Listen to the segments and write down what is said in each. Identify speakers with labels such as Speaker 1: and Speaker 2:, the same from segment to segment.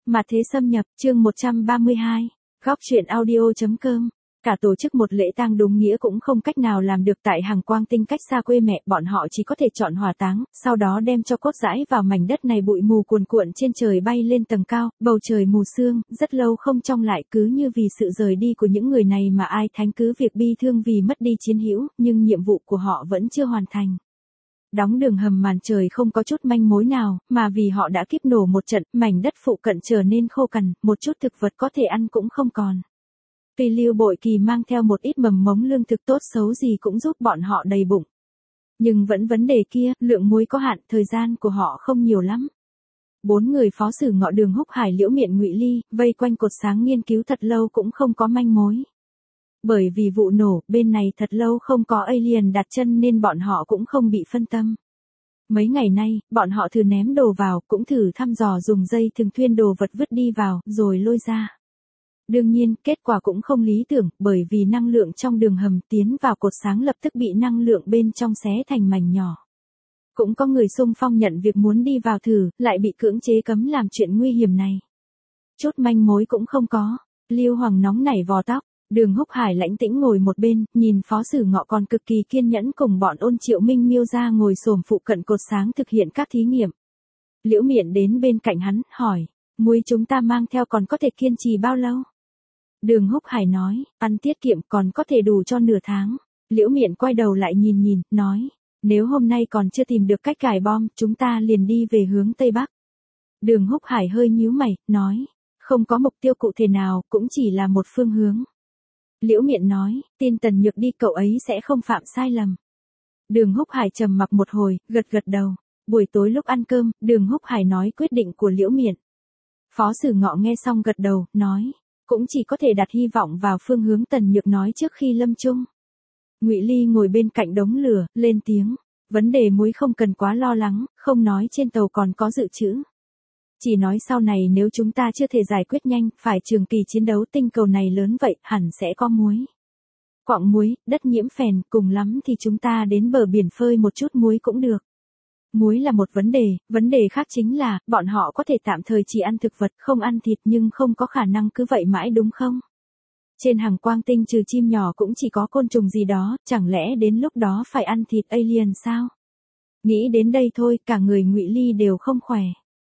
Speaker 1: Mà thế xâm nhập, chương 132. Góc truyện audio.com. Cả tổ chức một lễ tang đúng nghĩa cũng không cách nào làm được tại Hàng Quang Tinh cách xa quê mẹ, bọn họ chỉ có thể chọn hỏa táng, sau đó đem cho cốt rãi vào mảnh đất này. Bụi mù cuồn cuộn trên trời bay lên tầng cao, bầu trời mù sương, rất lâu không trong lại, cứ như vì sự rời đi của những người này mà ai thánh cứ việc bi thương vì mất đi chiến hữu, nhưng nhiệm vụ của họ vẫn chưa hoàn thành. Đóng đường hầm màn trời không có chút manh mối nào, mà vì họ đã kíp nổ một trận, mảnh đất phụ cận trở nên khô cằn, một chút thực vật có thể ăn cũng không còn. Tuy Lưu Bội Kỳ mang theo một ít mầm mống lương thực tốt xấu gì cũng giúp bọn họ đầy bụng. Nhưng vẫn vấn đề kia, lượng muối có hạn, thời gian của họ không nhiều lắm. 4 người phó sử Ngọ, Đường Húc Hải, Liễu Miện, Ngụy Ly, vây quanh cột sáng nghiên cứu thật lâu cũng không có manh mối. Bởi vì vụ nổ, bên này thật lâu không có alien đặt chân nên bọn họ cũng không bị phân tâm. Mấy ngày nay, bọn họ thử ném đồ vào, cũng thử thăm dò dùng dây thừng thuyên đồ vật vứt đi vào, rồi lôi ra. Đương nhiên, kết quả cũng không lý tưởng, bởi vì năng lượng trong đường hầm tiến vào cột sáng lập tức bị năng lượng bên trong xé thành mảnh nhỏ. Cũng có người xung phong nhận việc muốn đi vào thử, lại bị cưỡng chế cấm làm chuyện nguy hiểm này. Chút manh mối cũng không có. Lưu Hoàng nóng nảy vò tóc. Đường Húc Hải lãnh tĩnh ngồi một bên, nhìn phó sử Ngọ còn cực kỳ kiên nhẫn cùng bọn Ôn Triệu Minh Miêu ra ngồi xổm phụ cận cột sáng thực hiện các thí nghiệm. Liễu Miện đến bên cạnh hắn, hỏi, muối chúng ta mang theo còn có thể kiên trì bao lâu? Đường Húc Hải nói, ăn tiết kiệm còn có thể đủ cho nửa tháng. Liễu Miện quay đầu lại nhìn, nói, nếu hôm nay còn chưa tìm được cách cài bom, chúng ta liền đi về hướng Tây Bắc. Đường Húc Hải hơi nhíu mày, nói, không có mục tiêu cụ thể nào, cũng chỉ là một phương hướng. Liễu Miện nói, tin Tần Nhược đi, cậu ấy sẽ không phạm sai lầm. Đường Húc Hải trầm mặc một hồi, gật đầu. Buổi tối lúc ăn cơm, Đường Húc Hải nói quyết định của Liễu Miện. Phó sử Ngọ nghe xong gật đầu, nói, cũng chỉ có thể đặt hy vọng vào phương hướng Tần Nhược nói trước khi lâm chung. Ngụy Ly ngồi bên cạnh đống lửa, lên tiếng, vấn đề muối không cần quá lo lắng, không nói trên tàu còn có dự trữ. Chỉ nói sau này nếu chúng ta chưa thể giải quyết nhanh, phải trường kỳ chiến đấu, tinh cầu này lớn vậy, hẳn sẽ có muối. Quặng muối, đất nhiễm phèn, cùng lắm thì chúng ta đến bờ biển phơi một chút muối cũng được. Muối là một vấn đề khác chính là, bọn họ có thể tạm thời chỉ ăn thực vật, không ăn thịt, nhưng không có khả năng cứ vậy mãi đúng không? Trên Hàng Quang Tinh trừ chim nhỏ cũng chỉ có côn trùng gì đó, chẳng lẽ đến lúc đó phải ăn thịt alien sao? Nghĩ đến đây thôi, cả người Ngụy Ly đều không khỏe.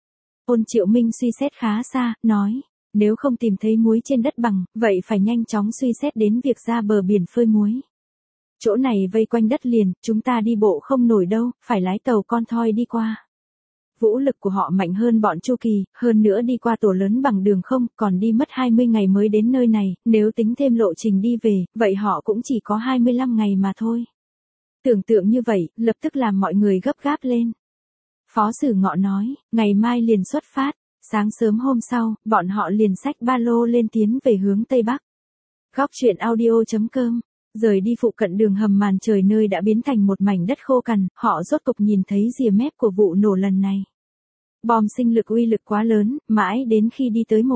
Speaker 1: Ôn Triệu Minh suy xét khá xa, nói, nếu không tìm thấy muối trên đất bằng, vậy phải nhanh chóng suy xét đến việc ra bờ biển phơi muối. Chỗ này vây quanh đất liền, chúng ta đi bộ không nổi đâu, phải lái tàu con thoi đi qua. Vũ lực của họ mạnh hơn bọn Chu Kỳ, hơn nữa đi qua tổ lớn bằng đường không, còn đi mất 20 ngày mới đến nơi này, nếu tính thêm lộ trình đi về, vậy họ cũng chỉ có 25 ngày mà thôi. Tưởng tượng như vậy, lập tức làm mọi người gấp gáp lên. Phó sử Ngọ nói, ngày mai liền xuất phát. Sáng sớm hôm sau, bọn họ liền xách ba lô lên tiến về hướng Tây Bắc. Góc truyện audio.com. Rời đi phụ cận đường hầm màn trời nơi đã biến thành một mảnh đất khô cằn, họ rốt cục nhìn thấy rìa mép của vụ nổ lần này. Bom sinh lực uy lực quá lớn, mãi đến khi đi tới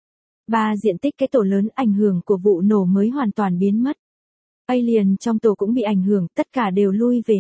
Speaker 1: 1/3 diện tích cái tổ lớn, ảnh hưởng của vụ nổ mới hoàn toàn biến mất. Alien trong tổ cũng bị ảnh hưởng, tất cả đều lui về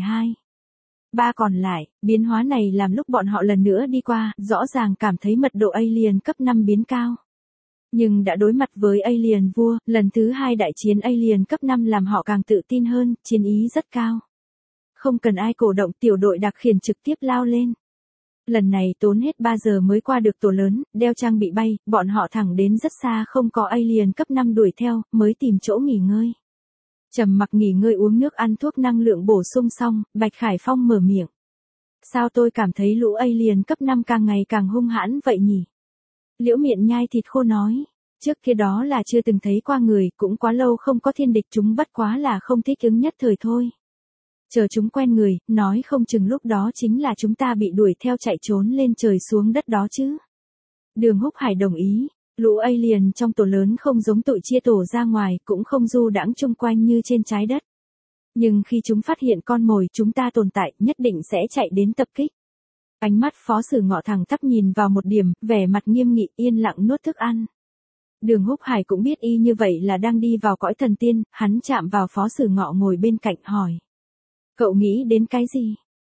Speaker 1: 2/3 còn lại. Biến hóa này làm lúc bọn họ lần nữa đi qua, rõ ràng cảm thấy mật độ alien cấp 5 biến cao. Nhưng đã đối mặt với alien vua, lần thứ 2 đại chiến alien cấp 5 làm họ càng tự tin hơn, chiến ý rất cao. Không cần ai cổ động, tiểu đội đặc khiển trực tiếp lao lên. Lần này tốn hết 3 giờ mới qua được tổ lớn, đeo trang bị bay, bọn họ thẳng đến rất xa không có alien cấp 5 đuổi theo, mới tìm chỗ nghỉ ngơi. Trầm mặc nghỉ ngơi uống nước ăn thuốc năng lượng bổ sung xong, Bạch Khải Phong mở miệng. Sao tôi cảm thấy lũ alien cấp 5 càng ngày càng hung hãn vậy nhỉ? Liễu Miện nhai thịt khô nói, trước kia đó là chưa từng thấy qua người, cũng quá lâu không có thiên địch, chúng bất quá là không thích ứng nhất thời thôi. Chờ chúng quen người, nói không chừng lúc đó chính là chúng ta bị đuổi theo chạy trốn lên trời xuống đất đó chứ. Đường Húc Hải đồng ý, lũ alien trong tổ lớn không giống tụi chia tổ ra ngoài, cũng không du đãng chung quanh như trên trái đất. Nhưng khi chúng phát hiện con mồi chúng ta tồn tại, nhất định sẽ chạy đến tập kích. Ánh mắt phó sử Ngọ thẳng tắp nhìn vào một điểm, vẻ mặt nghiêm nghị, yên lặng nuốt thức ăn. Đường Húc Hải cũng biết y như vậy là đang đi vào cõi thần tiên, hắn chạm vào phó sử Ngọ ngồi bên cạnh hỏi. Cậu nghĩ đến cái gì?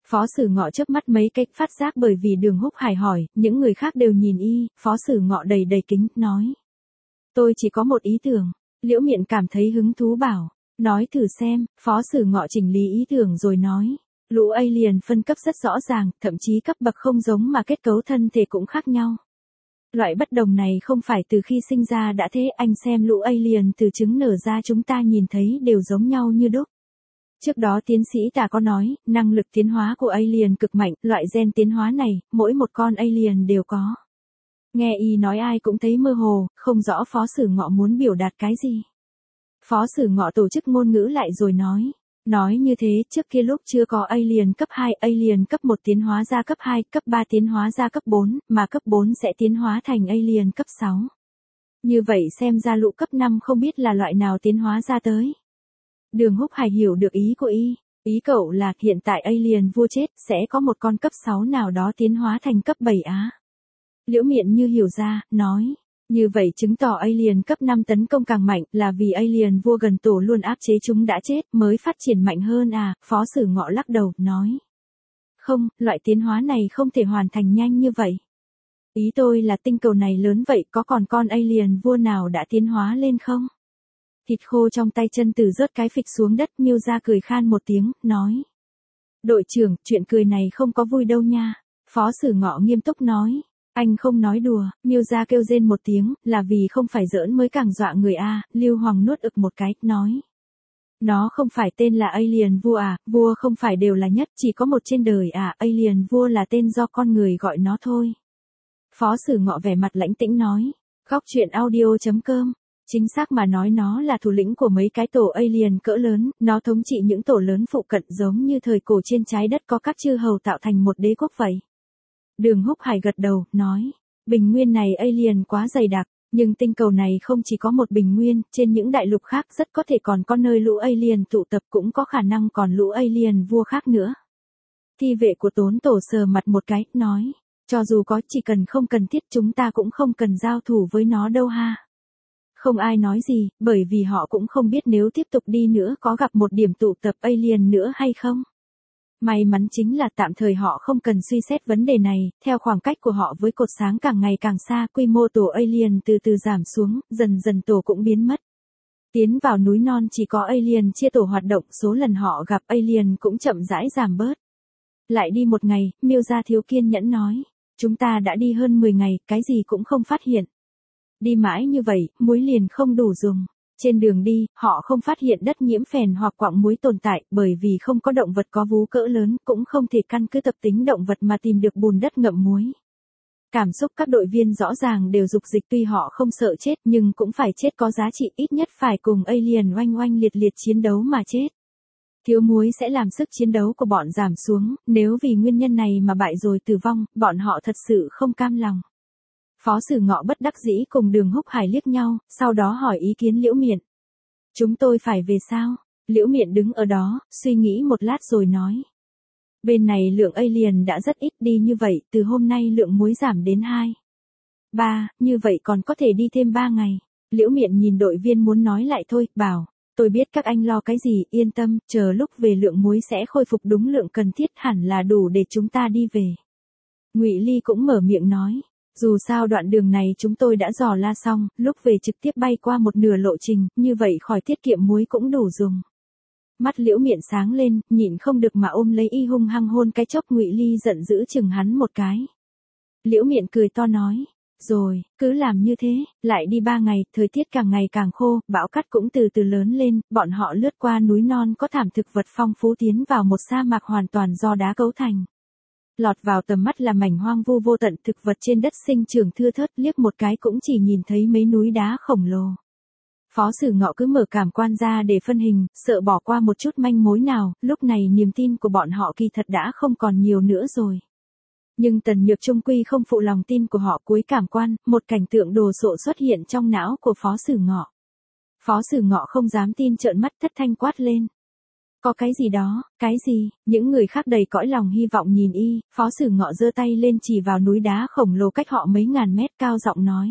Speaker 1: Phó Sử Ngọ chớp mắt mấy cái, phát giác bởi vì Đường Húc Hải hỏi, những người khác đều nhìn y, Phó Sử Ngọ đầy đầy kính, nói. Tôi chỉ có một ý tưởng. Liễu Miện cảm thấy hứng thú bảo. Nói thử xem, Phó Sử Ngọ chỉnh lý ý tưởng rồi nói. Lũ alien phân cấp rất rõ ràng, thậm chí cấp bậc không giống mà kết cấu thân thể cũng khác nhau. Loại bất đồng này không phải từ khi sinh ra đã thế, anh xem lũ alien từ trứng nở ra chúng ta nhìn thấy đều giống nhau như đúc. Trước đó tiến sĩ Tà có nói, năng lực tiến hóa của alien cực mạnh, loại gen tiến hóa này, mỗi một con alien đều có. Nghe y nói ai cũng thấy mơ hồ, không rõ Phó Sử Ngọ muốn biểu đạt cái gì. Phó Sử Ngọ tổ chức ngôn ngữ lại rồi nói. Nói như thế, trước kia lúc chưa có alien cấp 2, alien cấp 1 tiến hóa ra cấp 2, cấp 3 tiến hóa ra cấp 4, mà cấp 4 sẽ tiến hóa thành alien cấp 6. Như vậy xem ra lũ cấp 5 không biết là loại nào tiến hóa ra tới. Đường Húc Hải hiểu được ý của y. Ý cậu là hiện tại alien vua chết, sẽ có một con cấp 6 nào đó tiến hóa thành cấp 7 á. Liễu Miện như hiểu ra, nói. Như vậy chứng tỏ alien cấp 5 tấn công càng mạnh là vì alien vua gần tổ luôn áp chế chúng đã chết mới phát triển mạnh hơn à, Phó Sử Ngọ lắc đầu, nói. Không, loại tiến hóa này không thể hoàn thành nhanh như vậy. Ý tôi là tinh cầu này lớn vậy có còn con alien vua nào đã tiến hóa lên không? Thịt khô trong tay chân Tử rớt cái phịch xuống đất, Miêu Gia cười khan một tiếng, nói. Đội trưởng, chuyện cười này không có vui đâu nha. Phó Sử Ngọ nghiêm túc nói. Anh không nói đùa, Miêu Gia kêu rên một tiếng, là vì không phải giỡn mới càng dọa người a. Lưu Hoàng nuốt ực một cái, nói. Nó không phải tên là alien vua à, vua không phải đều là nhất, chỉ có một trên đời à, alien vua là tên do con người gọi nó thôi. Phó Sử Ngọ vẻ mặt lãnh tĩnh nói. Góc truyện audio.com. Chính xác mà nói nó là thủ lĩnh của mấy cái tổ alien cỡ lớn, nó thống trị những tổ lớn phụ cận giống như thời cổ trên trái đất có các chư hầu tạo thành một đế quốc vậy. Đường Húc Hải gật đầu, nói, bình nguyên này alien quá dày đặc, nhưng tinh cầu này không chỉ có một bình nguyên, trên những đại lục khác rất có thể còn có nơi lũ alien tụ tập cũng có khả năng còn lũ alien vua khác nữa. Thi vệ của Tốn Tổ sờ mặt một cái, nói, cho dù có chỉ cần không cần thiết chúng ta cũng không cần giao thủ với nó đâu ha. Không ai nói gì, bởi vì họ cũng không biết nếu tiếp tục đi nữa có gặp một điểm tụ tập alien nữa hay không. May mắn chính là tạm thời họ không cần suy xét vấn đề này, theo khoảng cách của họ với cột sáng càng ngày càng xa, quy mô tổ alien từ từ giảm xuống, dần dần tổ cũng biến mất. Tiến vào núi non chỉ có alien chia tổ hoạt động, số lần họ gặp alien cũng chậm rãi giảm bớt. Lại đi một ngày, Miêu Gia thiếu kiên nhẫn nói, chúng ta đã đi hơn 10 ngày, cái gì cũng không phát hiện. Đi mãi như vậy, muối liền không đủ dùng. Trên đường đi, họ không phát hiện đất nhiễm phèn hoặc quặng muối tồn tại, bởi vì không có động vật có vú cỡ lớn, cũng không thể căn cứ tập tính động vật mà tìm được bùn đất ngậm muối. Cảm xúc các đội viên rõ ràng đều dục dịch, tuy họ không sợ chết nhưng cũng phải chết có giá trị, ít nhất phải cùng alien oanh oanh liệt liệt chiến đấu mà chết. Thiếu muối sẽ làm sức chiến đấu của bọn giảm xuống, nếu vì nguyên nhân này mà bại rồi tử vong, bọn họ thật sự không cam lòng. Phó Sử Ngọ bất đắc dĩ cùng Đường Húc Hải liếc nhau, sau đó hỏi ý kiến Liễu Miện. Chúng tôi phải về sao? Liễu Miện đứng ở đó, suy nghĩ một lát rồi nói. Bên này lượng alien đã rất ít, đi như vậy, từ hôm nay lượng muối giảm đến 2. 3, như vậy còn có thể đi thêm 3 ngày. Liễu Miện nhìn đội viên muốn nói lại thôi, bảo, tôi biết các anh lo cái gì, yên tâm, chờ lúc về lượng muối sẽ khôi phục đúng lượng cần thiết, hẳn là đủ để chúng ta đi về. Ngụy Ly cũng mở miệng nói. Dù sao đoạn đường này chúng tôi đã dò la xong, lúc về trực tiếp bay qua một nửa lộ trình, như vậy khỏi tiết kiệm muối cũng đủ dùng. Mắt Liễu Miện sáng lên, nhịn không được mà ôm lấy y hung hăng hôn cái chốc. Ngụy Ly giận dữ chừng hắn một cái. Liễu Miện cười to nói, rồi, cứ làm như thế, lại đi 3 ngày, thời tiết càng ngày càng khô, bão cát cũng từ từ lớn lên, bọn họ lướt qua núi non có thảm thực vật phong phú tiến vào một sa mạc hoàn toàn do đá cấu thành. Lọt vào tầm mắt là mảnh hoang vu vô tận, thực vật trên đất sinh trưởng thưa thớt, liếc một cái cũng chỉ nhìn thấy mấy núi đá khổng lồ. Phó Sử Ngọ cứ mở cảm quan ra để phân hình, sợ bỏ qua một chút manh mối nào, lúc này niềm tin của bọn họ kỳ thật đã không còn nhiều nữa rồi. Nhưng Tần Nhược trung quy không phụ lòng tin của họ, cuối cảm quan, một cảnh tượng đồ sộ xuất hiện trong não của Phó Sử Ngọ. Phó Sử Ngọ không dám tin, trợn mắt thất thanh quát lên. Có cái gì đó, cái gì? Những người khác đầy cõi lòng hy vọng nhìn y, Phó Sử Ngọ giơ tay lên chỉ vào núi đá khổng lồ cách họ mấy ngàn mét, cao giọng nói.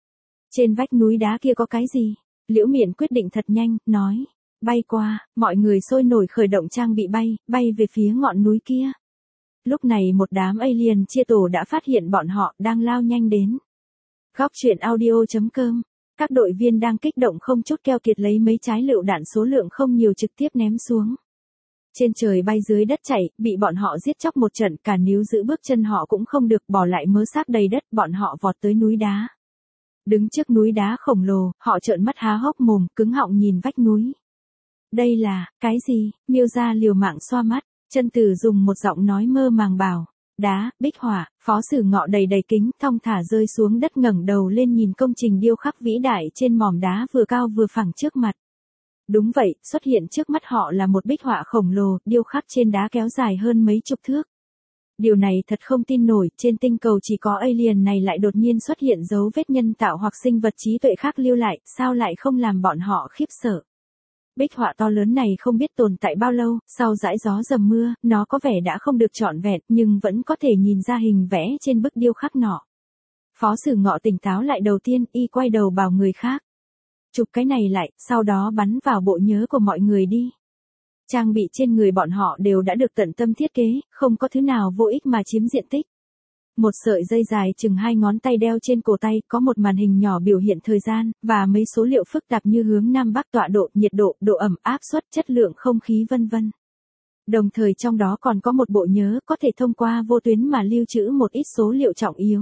Speaker 1: Trên vách núi đá kia có cái gì? Liễu Miện quyết định thật nhanh, nói. Bay qua, mọi người sôi nổi khởi động trang bị bay, bay về phía ngọn núi kia. Lúc này một đám alien chia tổ đã phát hiện bọn họ đang lao nhanh đến. Góc truyện audio.com. Các đội viên đang kích động không chút keo kiệt lấy mấy trái lựu đạn số lượng không nhiều trực tiếp ném xuống. Trên trời bay dưới đất chạy, bị bọn họ giết chóc một trận, cả níu giữ bước chân họ cũng không được, bỏ lại mớ xác đầy đất, bọn họ vọt tới núi đá. Đứng trước núi đá khổng lồ, họ trợn mắt há hốc mồm, cứng họng nhìn vách núi. Đây là, cái gì? Miêu Gia liều mạng xoa mắt, Chân Tử dùng một giọng nói mơ màng bảo. Đá, bích họa, Phó Sử Ngọ đầy đầy kính, thong thả rơi xuống đất ngẩng đầu lên nhìn công trình điêu khắc vĩ đại trên mỏm đá vừa cao vừa phẳng trước mặt. Đúng vậy, xuất hiện trước mắt họ là một bích họa khổng lồ, điêu khắc trên đá kéo dài hơn mấy chục thước. Điều này thật không tin nổi, trên tinh cầu chỉ có alien này lại đột nhiên xuất hiện dấu vết nhân tạo hoặc sinh vật trí tuệ khác lưu lại, sao lại không làm bọn họ khiếp sợ. Bích họa to lớn này không biết tồn tại bao lâu, sau dãi gió dầm mưa, nó có vẻ đã không được trọn vẹn, nhưng vẫn có thể nhìn ra hình vẽ trên bức điêu khắc nọ. Phó Sử Ngọ tỉnh táo lại đầu tiên, y quay đầu bảo người khác. Chụp cái này lại, sau đó bắn vào bộ nhớ của mọi người đi. Trang bị trên người bọn họ đều đã được tận tâm thiết kế, không có thứ nào vô ích mà chiếm diện tích. Một sợi dây dài chừng 2 ngón tay đeo trên cổ tay, có một màn hình nhỏ biểu hiện thời gian, và mấy số liệu phức tạp như hướng Nam Bắc, tọa độ, nhiệt độ, độ ẩm, áp suất, chất lượng không khí vân vân. Đồng thời trong đó còn có một bộ nhớ có thể thông qua vô tuyến mà lưu trữ một ít số liệu trọng yếu.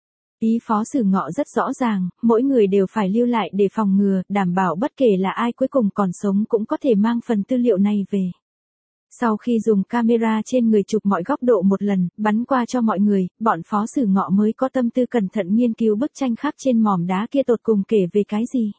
Speaker 1: Ý Phó Sử Ngọ rất rõ ràng, mỗi người đều phải lưu lại để phòng ngừa, đảm bảo bất kể là ai cuối cùng còn sống cũng có thể mang phần tư liệu này về. Sau khi dùng camera trên người chụp mọi góc độ một lần, bắn qua cho mọi người, bọn Phó Sử Ngọ mới có tâm tư cẩn thận nghiên cứu bức tranh khắc trên mỏm đá kia tột cùng kể về cái gì.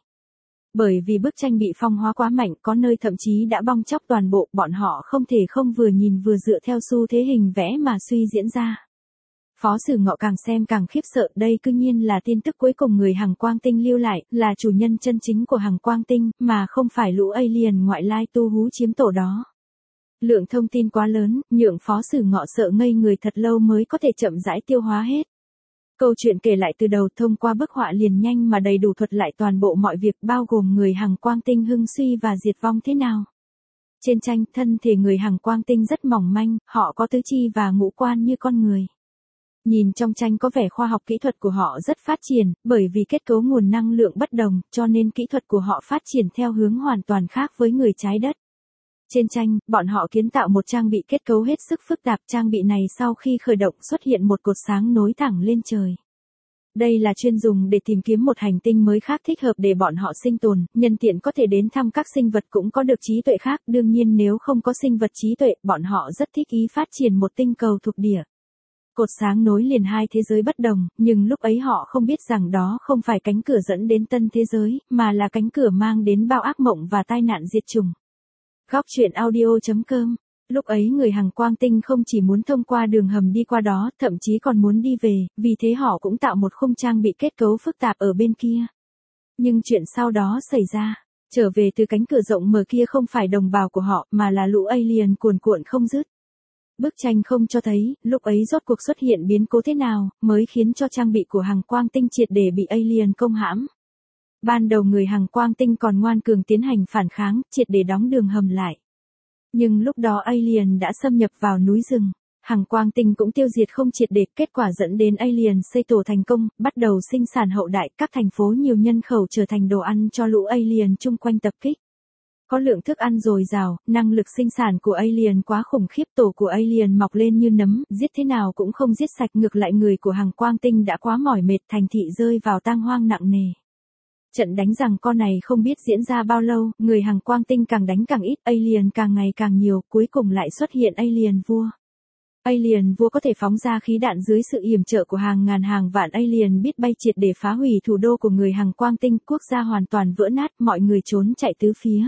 Speaker 1: Bởi vì bức tranh bị phong hóa quá mạnh, có nơi thậm chí đã bong chóc toàn bộ, bọn họ không thể không vừa nhìn vừa dựa theo xu thế hình vẽ mà suy diễn ra. Phó Sử Ngọ càng xem càng khiếp sợ, đây cư nhiên là tin tức cuối cùng người Hằng Quang Tinh lưu lại, là chủ nhân chân chính của Hằng Quang Tinh, mà không phải lũ alien ngoại lai tu hú chiếm tổ đó. Lượng thông tin quá lớn, nhượng Phó Sử Ngọ sợ ngây người thật lâu mới có thể chậm rãi tiêu hóa hết. Câu chuyện kể lại từ đầu thông qua bức họa liền nhanh mà đầy đủ thuật lại toàn bộ mọi việc bao gồm người Hằng Quang Tinh hưng suy và diệt vong thế nào. Trên tranh, thân thể người Hằng Quang Tinh rất mỏng manh, họ có tứ chi và ngũ quan như con người. Nhìn trong tranh có vẻ khoa học kỹ thuật của họ rất phát triển, bởi vì kết cấu nguồn năng lượng bất đồng, cho nên kỹ thuật của họ phát triển theo hướng hoàn toàn khác với người trái đất. Trên tranh, bọn họ kiến tạo một trang bị kết cấu hết sức phức tạp, trang bị này sau khi khởi động xuất hiện một cột sáng nối thẳng lên trời. Đây là chuyên dùng để tìm kiếm một hành tinh mới khác thích hợp để bọn họ sinh tồn, nhân tiện có thể đến thăm các sinh vật cũng có được trí tuệ khác, đương nhiên nếu không có sinh vật trí tuệ, bọn họ rất thích ý phát triển một tinh cầu thuộc địa. Cột sáng nối liền hai thế giới bất đồng, nhưng lúc ấy họ không biết rằng đó không phải cánh cửa dẫn đến tân thế giới, mà là cánh cửa mang đến bao ác mộng và tai nạn diệt chủng. Góc truyện audio.com. Lúc ấy người Hằng Quang Tinh không chỉ muốn thông qua đường hầm đi qua đó, thậm chí còn muốn đi về, vì thế họ cũng tạo một khung trang bị kết cấu phức tạp ở bên kia. Nhưng chuyện sau đó xảy ra, trở về từ cánh cửa rộng mở kia không phải đồng bào của họ, mà là lũ alien cuồn cuộn không dứt. Bức tranh không cho thấy, lúc ấy rốt cuộc xuất hiện biến cố thế nào, mới khiến cho trang bị của Hằng Quang Tinh triệt để bị alien công hãm. Ban đầu người Hằng Quang Tinh còn ngoan cường tiến hành phản kháng, triệt để đóng đường hầm lại. Nhưng lúc đó alien đã xâm nhập vào núi rừng. Hằng Quang Tinh cũng tiêu diệt không triệt để, kết quả dẫn đến alien xây tổ thành công, bắt đầu sinh sản hậu đại, các thành phố nhiều nhân khẩu trở thành đồ ăn cho lũ alien chung quanh tập kích. Có lượng thức ăn dồi dào, năng lực sinh sản của alien quá khủng khiếp, tổ của alien mọc lên như nấm, giết thế nào cũng không giết sạch, ngược lại người của Hằng Quang Tinh đã quá mỏi mệt, thành thị rơi vào tang hoang nặng nề. Trận đánh giằng co này không biết diễn ra bao lâu, người Hằng Quang Tinh càng đánh càng ít, alien càng ngày càng nhiều, cuối cùng lại xuất hiện alien vua. Alien vua có thể phóng ra khí đạn dưới sự yểm trợ của hàng ngàn hàng vạn alien biết bay triệt để phá hủy thủ đô của người Hằng Quang Tinh, quốc gia hoàn toàn vỡ nát, mọi người trốn chạy tứ phía.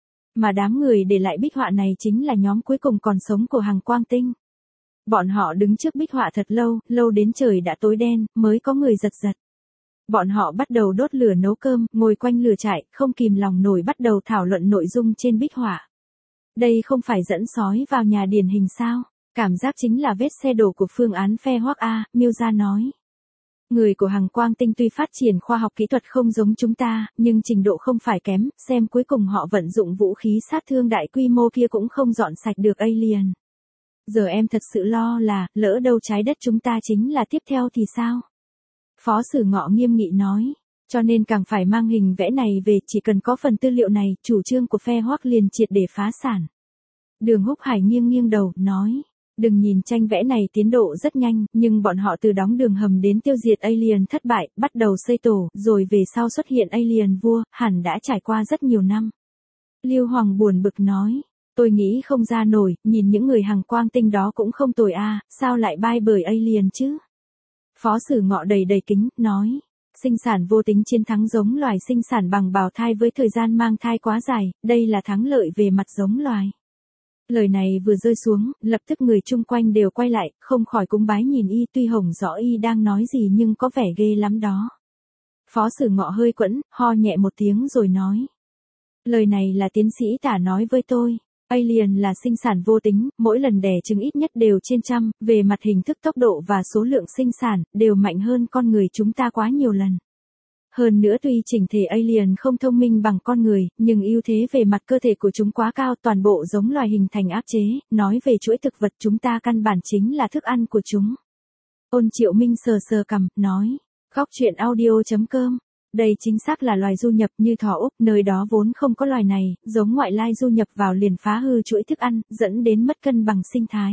Speaker 1: Mà đám người để lại bích họa này chính là nhóm cuối cùng còn sống của Hằng Quang Tinh. Bọn họ đứng trước bích họa thật lâu, lâu đến trời đã tối đen, mới có người giật giật. Bọn họ bắt đầu đốt lửa nấu cơm, ngồi quanh lửa trại, không kìm lòng nổi bắt đầu thảo luận nội dung trên bích họa. Đây không phải dẫn sói vào nhà điển hình sao? Cảm giác chính là vết xe đổ của phương án phe hoắc A, Miêu Gia nói. Người của Hằng Quang Tinh tuy phát triển khoa học kỹ thuật không giống chúng ta, nhưng trình độ không phải kém, xem cuối cùng họ vận dụng vũ khí sát thương đại quy mô kia cũng không dọn sạch được alien. Giờ em thật sự lo là, lỡ đâu trái đất chúng ta chính là tiếp theo thì sao? Phó Sử Ngọ nghiêm nghị nói. Cho nên càng phải mang hình vẽ này về, chỉ cần có phần tư liệu này, chủ trương của phe Hoắc liền triệt để phá sản. Đường Húc Hải nghiêng nghiêng đầu, nói. Đừng nhìn tranh vẽ này tiến độ rất nhanh, nhưng bọn họ từ đóng đường hầm đến tiêu diệt alien thất bại, bắt đầu xây tổ, rồi về sau xuất hiện alien vua, hẳn đã trải qua rất nhiều năm. Lưu Hoàng buồn bực nói. Tôi nghĩ không ra nổi, nhìn những người hàng quang tinh đó cũng không tồi a, sao lại bai bởi alien chứ? Phó Sử Ngọ đầy đầy kính, nói. Sinh sản vô tính chiến thắng giống loài sinh sản bằng bào thai với thời gian mang thai quá dài, đây là thắng lợi về mặt giống loài. Lời này vừa rơi xuống, lập tức người chung quanh đều quay lại, không khỏi cúng bái nhìn y, tuy không rõ y đang nói gì nhưng có vẻ ghê lắm đó. Phó Sử Ngọ hơi quẫn, ho nhẹ một tiếng rồi nói. Lời này là tiến sĩ Tả nói với tôi. Alien là sinh sản vô tính, mỗi lần đẻ trứng ít nhất đều trên trăm, về mặt hình thức tốc độ và số lượng sinh sản, đều mạnh hơn con người chúng ta quá nhiều lần. Hơn nữa tuy chỉnh thể alien không thông minh bằng con người, nhưng ưu thế về mặt cơ thể của chúng quá cao, toàn bộ giống loài hình thành áp chế, nói về chuỗi thực vật chúng ta căn bản chính là thức ăn của chúng. Ôn Triệu Minh sờ sờ cằm, nói, góc truyện audio.com. Đây chính xác là loài du nhập như thỏ Úc, nơi đó vốn không có loài này, giống ngoại lai du nhập vào liền phá hư chuỗi thức ăn, dẫn đến mất cân bằng sinh thái.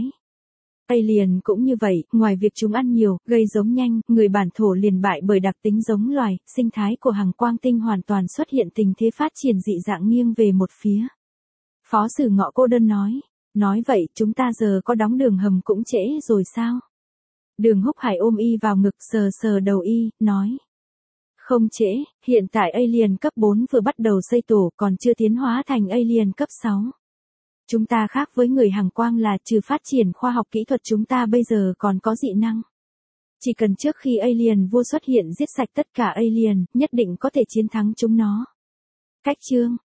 Speaker 1: Alien cũng như vậy, ngoài việc chúng ăn nhiều, gây giống nhanh, người bản thổ liền bại bởi đặc tính giống loài, sinh thái của hàng quang tinh hoàn toàn xuất hiện tình thế phát triển dị dạng nghiêng về một phía. Phó Sử Ngọ cô đơn nói vậy chúng ta giờ có đóng đường hầm cũng trễ rồi sao? Đường Húc Hải ôm y vào ngực sờ sờ đầu y, nói. Không trễ, hiện tại alien cấp 4 vừa bắt đầu xây tổ còn chưa tiến hóa thành alien cấp 6. Chúng ta khác với người hàng quang là trừ phát triển khoa học kỹ thuật chúng ta bây giờ còn có dị năng. Chỉ cần trước khi alien vua xuất hiện giết sạch tất cả alien, nhất định có thể chiến thắng chúng nó. Cách chương